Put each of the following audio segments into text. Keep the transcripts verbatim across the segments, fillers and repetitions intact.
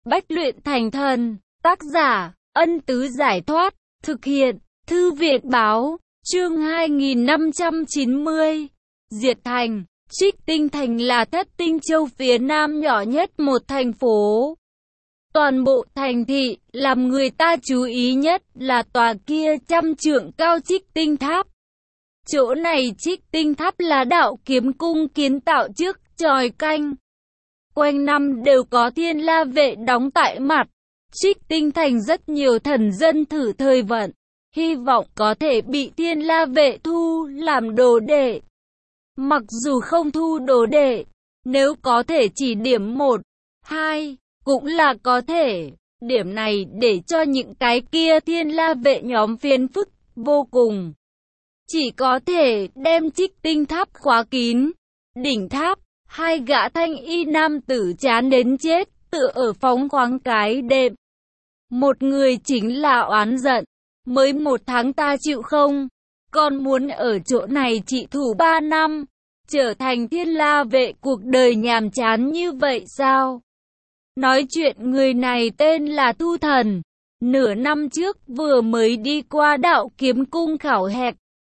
bách luyện thành thần. Tác giả, Ân Tứ Giải Thoát. Thực hiện, Thư viện Báo. Chương hai nghìn năm trăm chín mươi. Diệt thành. Trích Tinh Thành là Thất Tinh Châu phía nam nhỏ nhất một thành phố. Toàn bộ thành thị, làm người ta chú ý nhất là tòa kia trăm trượng cao Trích Tinh Tháp. Chỗ này Trích Tinh Tháp là đạo kiếm cung kiến tạo trước chòi canh. Quanh năm đều có thiên la vệ đóng tại mặt. Trích Tinh Thành rất nhiều thần dân thử thời vận, hy vọng có thể bị thiên la vệ thu làm đồ đệ. Mặc dù không thu đồ đệ, nếu có thể chỉ điểm một, hai, cũng là có thể. Điểm này để cho những cái kia thiên la vệ nhóm phiền phức vô cùng. Chỉ có thể đem Trích Tinh Tháp khóa kín. Đỉnh tháp, hai gã thanh y nam tử chán đến chết, tựa ở phóng khoáng cái đệm. Một người chính là oán giận. Mới một tháng ta chịu không? Còn muốn ở chỗ này trị thủ ba năm. Trở thành thiên la vệ cuộc đời nhàm chán như vậy sao? Nói chuyện người này tên là Thu Thần. Nửa năm trước vừa mới đi qua đạo kiếm cung khảo hạch.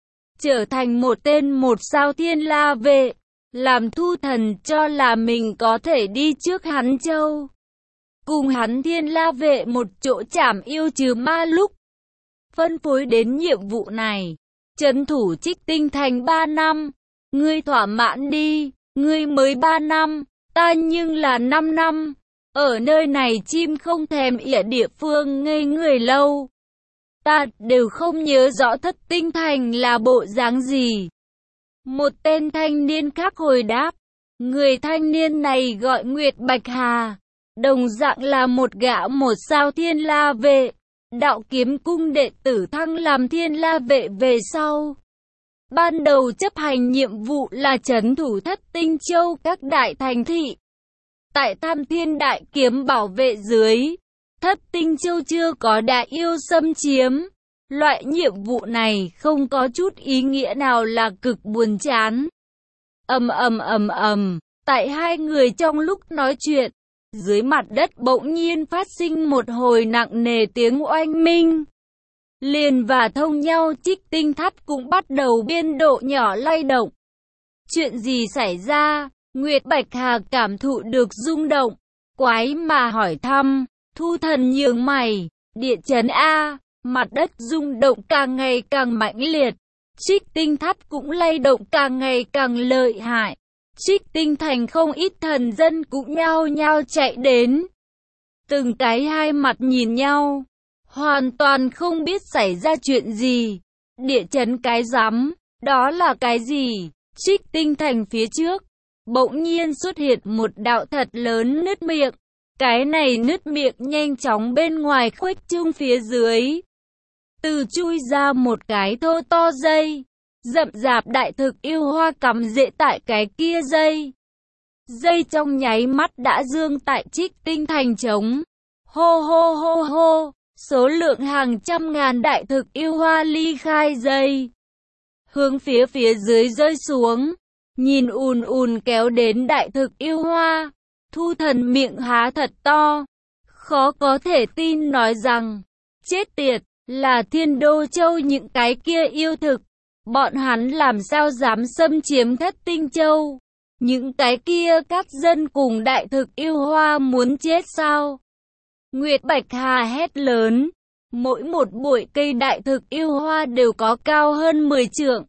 Trở thành một tên một sao thiên la vệ. Làm Thu Thần cho là mình có thể đi trước hắn châu. Cùng hắn thiên la vệ một chỗ trảm yêu trừ ma lúc. Phân phối đến nhiệm vụ này. Trấn thủ Trích Tinh Thành ba năm. Ngươi thỏa mãn đi. Ngươi mới ba năm. Ta nhưng là năm năm. Ở nơi này chim không thèm ỉa địa phương ngây người lâu. Ta đều không nhớ rõ Thất Tinh Thành là bộ dáng gì. Một tên thanh niên khác hồi đáp. Người thanh niên này gọi Nguyệt Bạch Hà. Đồng dạng là một gã một sao thiên la vệ. Đạo kiếm cung đệ tử thăng làm thiên la vệ về sau. Ban đầu chấp hành nhiệm vụ là trấn thủ Thất Tinh Châu các đại thành thị. Tại Tam Thiên Đại Kiếm bảo vệ dưới, Thất Tinh Châu chưa có đại yêu xâm chiếm. Loại nhiệm vụ này không có chút ý nghĩa nào là cực buồn chán. Ầm ầm ầm ầm, tại hai người trong lúc nói chuyện, dưới mặt đất bỗng nhiên phát sinh một hồi nặng nề tiếng oanh minh. Liền và thông nhau Trích Tinh Tháp cũng bắt đầu biên độ nhỏ lay động. Chuyện gì xảy ra? Nguyệt Bạch Hà cảm thụ được rung động. Quái mà hỏi thăm. Thu Thần nhướng mày. Địa chấn A. Mặt đất rung động càng ngày càng mãnh liệt. Trích Tinh Tháp cũng lay động càng ngày càng lợi hại. Trích Tinh Thành không ít thần dân cũng nhao nhao chạy đến. Từng cái hai mặt nhìn nhau. Hoàn toàn không biết xảy ra chuyện gì. Địa chấn cái rắm. Đó là cái gì? Trích Tinh Thành phía trước. Bỗng nhiên xuất hiện một đạo thật lớn nứt miệng. Cái này nứt miệng nhanh chóng bên ngoài khuếch trương phía dưới. Từ chui ra một cái thô to dây. Rậm rạp đại thực yêu hoa cắm rễ tại cái kia dây. Dây trong nháy mắt đã dương tại Trích Tinh Thành trống. Hô hô hô hô. Số lượng hàng trăm ngàn đại thực yêu hoa ly khai dây. Hướng phía phía dưới rơi xuống. Nhìn ùn ùn kéo đến đại thực yêu hoa. Thu Thần miệng há thật to. Khó có thể tin nói rằng. Chết tiệt, là Thiên Đô Châu những cái kia yêu thực. Bọn hắn làm sao dám xâm chiếm Thất Tinh Châu. Những cái kia các dân cùng đại thực yêu hoa muốn chết sao? Nguyệt Bạch Hà hét lớn. Mỗi một bụi cây đại thực yêu hoa đều có cao hơn mười trượng.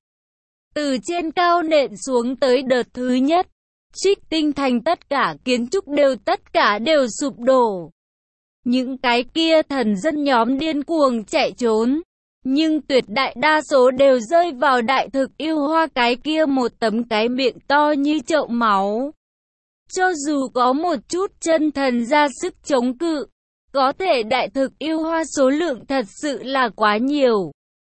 Từ trên cao nện xuống tới đợt thứ nhất. Trích Tinh Thành tất cả kiến trúc đều tất cả đều sụp đổ. Những cái kia thần dân nhóm điên cuồng chạy trốn. Nhưng tuyệt đại đa số đều rơi vào đại thực yêu hoa cái kia một tấm cái miệng to như chậu máu. Cho dù có một chút chân thần ra sức chống cự. Có thể đại thực yêu hoa số lượng thật sự là quá nhiều.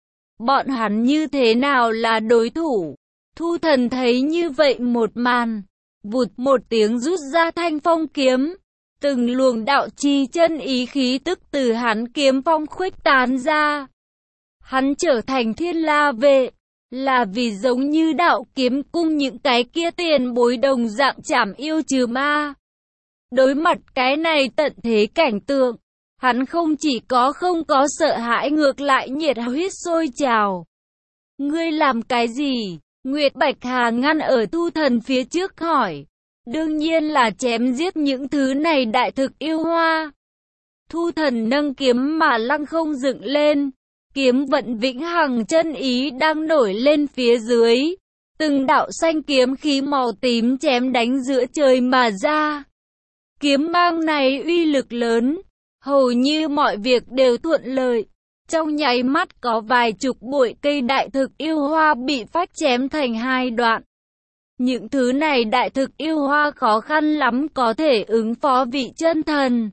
Bọn hắn như thế nào là đối thủ? Thu Thần thấy như vậy một màn. Vụt một tiếng rút ra thanh phong kiếm. Từng luồng đạo chi chân ý khí tức từ hắn kiếm phong khuếch tán ra. Hắn trở thành thiên la vệ. Là vì giống như đạo kiếm cung những cái kia tiền bối đồng dạng trảm yêu trừ ma. Đối mặt cái này tận thế cảnh tượng, hắn không chỉ có không có sợ hãi ngược lại nhiệt huyết sôi trào. Ngươi làm cái gì? Nguyệt Bạch Hà ngăn ở Thu Thần phía trước hỏi. Đương nhiên là chém giết những thứ này đại thực yêu hoa. Thu Thần nâng kiếm mà lăng không dựng lên. Kiếm vận vĩnh hằng chân ý đang nổi lên phía dưới. Từng đạo xanh kiếm khí màu tím chém đánh giữa trời mà ra. Kiếm mang này uy lực lớn, hầu như mọi việc đều thuận lợi. Trong nháy mắt có vài chục bụi cây đại thực yêu hoa bị phách chém thành hai đoạn. Những thứ này đại thực yêu hoa khó khăn lắm có thể ứng phó vị chân thần.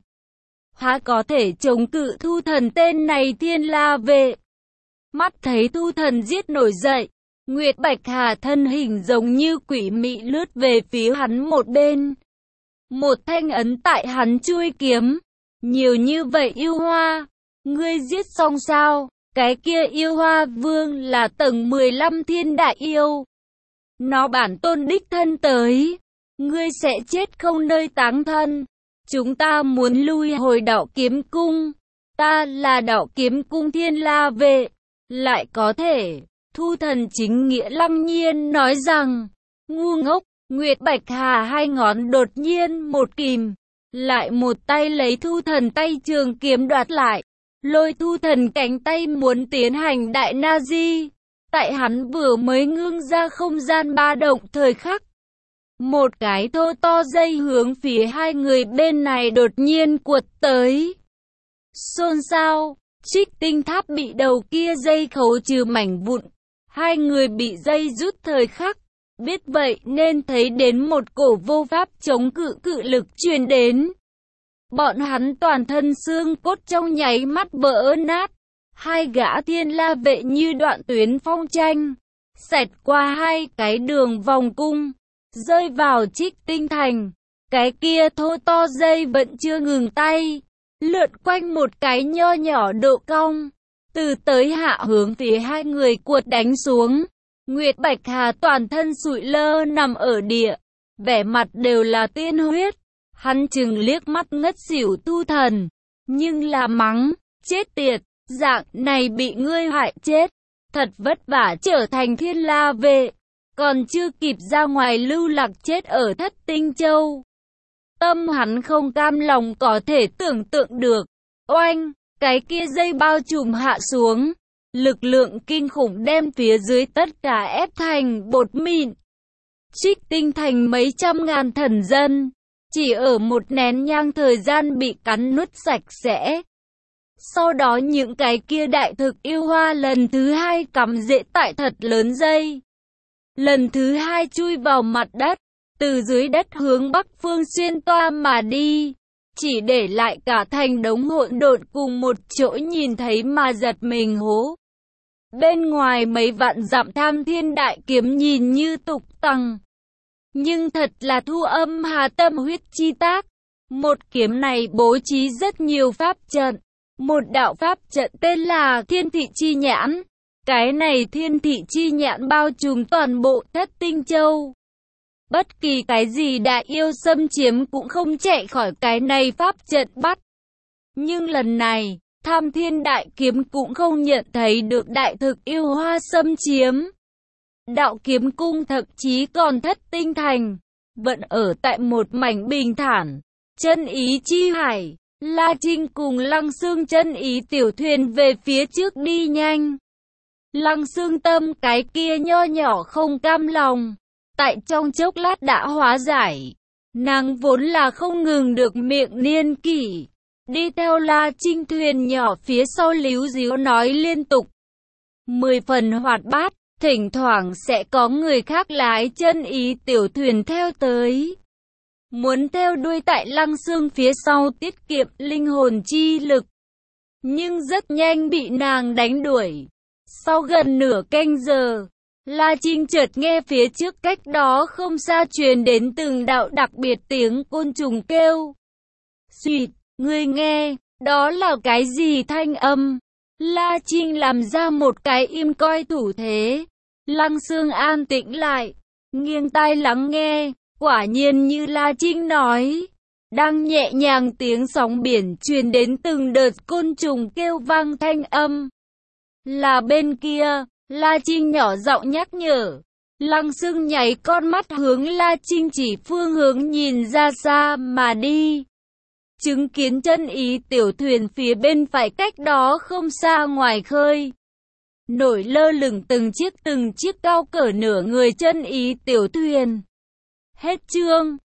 Há có thể chống cự Thu Thần tên này Thiên La Vệ. Mắt thấy Thu Thần giết nổi dậy, Nguyệt Bạch Hà thân hình giống như quỷ mị lướt về phía hắn một bên. Một thanh ấn tại hắn chui kiếm. Nhiều như vậy yêu hoa, ngươi giết xong sao? Cái kia yêu hoa vương là tầng mười lăm thiên đại yêu. Nó bản tôn đích thân tới. Ngươi sẽ chết không nơi táng thân. Chúng ta muốn lui hồi Đạo Kiếm Cung. Ta là Đạo Kiếm Cung Thiên La Vệ. Lại có thể. Thu Thần chính nghĩa lăng nhiên nói rằng. Ngu ngốc. Nguyệt Bạch Hà hai ngón đột nhiên một kìm. Lại một tay lấy Thu Thần tay trường kiếm đoạt lại. Lôi Thu Thần cánh tay muốn tiến hành đại na di. Tại hắn vừa mới ngưng ra không gian ba động thời khắc. Một cái thô to dây hướng phía hai người bên này đột nhiên cuột tới. Xôn xao, Trích Tinh Tháp bị đầu kia dây khấu trừ mảnh vụn. Hai người bị dây rút thời khắc. Biết vậy nên thấy đến một cổ vô pháp chống cự cự lực truyền đến. Bọn hắn toàn thân xương cốt trong nháy mắt vỡ nát. Hai gã Thiên La Vệ như đoạn tuyến phong tranh. Xẹt qua hai cái đường vòng cung. Rơi vào Trích Tinh Thành. Cái kia thô to dây vẫn chưa ngừng tay. Lượn quanh một cái nho nhỏ độ cong. Từ tới hạ hướng phía hai người cuột đánh xuống. Nguyệt Bạch Hà toàn thân sụi lơ nằm ở địa. Vẻ mặt đều là tiên huyết. Hắn chừng liếc mắt ngất xỉu Thu Thần. Nhưng là mắng. Chết tiệt. Dạng này bị ngươi hại chết. Thật vất vả trở thành Thiên La Vệ. Còn chưa kịp ra ngoài lưu lạc chết ở Thất Tinh Châu. Tâm hắn không cam lòng có thể tưởng tượng được. Oanh. Cái kia dây bao trùm hạ xuống. Lực lượng kinh khủng đem phía dưới tất cả ép thành bột mịn. Trích Tinh Thành mấy trăm ngàn thần dân. Chỉ ở một nén nhang thời gian bị cắn nuốt sạch sẽ. Sau đó những cái kia đại thực yêu hoa lần thứ hai cắm rễ tại thật lớn dây. Lần thứ hai chui vào mặt đất. Từ dưới đất hướng bắc phương xuyên toa mà đi. Chỉ để lại cả thành đống hỗn độn cùng một chỗ nhìn thấy mà giật mình hố. Bên ngoài mấy vạn dặm Tham Thiên Đại Kiếm nhìn như tục tằng. Nhưng thật là thu âm hà tâm huyết chi tác. Một kiếm này bố trí rất nhiều pháp trận. Một đạo pháp trận tên là Thiên Thị Chi Nhãn. Cái này Thiên Thị Chi Nhãn bao trùm toàn bộ Thất Tinh Châu. Bất kỳ cái gì đại yêu xâm chiếm cũng không chạy khỏi cái này pháp trận bắt. Nhưng lần này, Tham Thiên Đại Kiếm cũng không nhận thấy được đại thực yêu hoa xâm chiếm. Đạo Kiếm Cung thậm chí còn Thất Tinh Thành, vẫn ở tại một mảnh bình thản. Chân ý chi hải, La Trinh cùng Lăng Xương chân ý tiểu thuyền về phía trước đi nhanh. Lăng Xương tâm cái kia nho nhỏ không cam lòng. Tại trong chốc lát đã hóa giải. Nàng vốn là không ngừng được miệng niên kỷ. Đi theo La Trinh thuyền nhỏ phía sau líu díu nói liên tục. Mười phần hoạt bát, thỉnh thoảng sẽ có người khác lái chân ý tiểu thuyền theo tới. Muốn theo đuôi tại Lăng Xương phía sau tiết kiệm linh hồn chi lực. Nhưng rất nhanh bị nàng đánh đuổi. Sau gần nửa canh giờ, La Trinh chợt nghe phía trước cách đó không xa truyền đến từng đạo đặc biệt tiếng côn trùng kêu. Xuyệt, ngươi nghe, đó là cái gì thanh âm? La Trinh làm ra một cái im coi thủ thế. Lăng Xương an tĩnh lại, nghiêng tai lắng nghe, quả nhiên như La Trinh nói. Đang nhẹ nhàng tiếng sóng biển truyền đến từng đợt côn trùng kêu vang thanh âm. Là bên kia, La Trinh nhỏ giọng nhắc nhở. Lăng Sương nháy con mắt hướng La Trinh chỉ phương hướng nhìn ra xa mà đi. Chứng kiến chân ý tiểu thuyền phía bên phải cách đó không xa ngoài khơi. Nổi lơ lửng từng chiếc từng chiếc cao cỡ nửa người chân ý tiểu thuyền. Hết chương.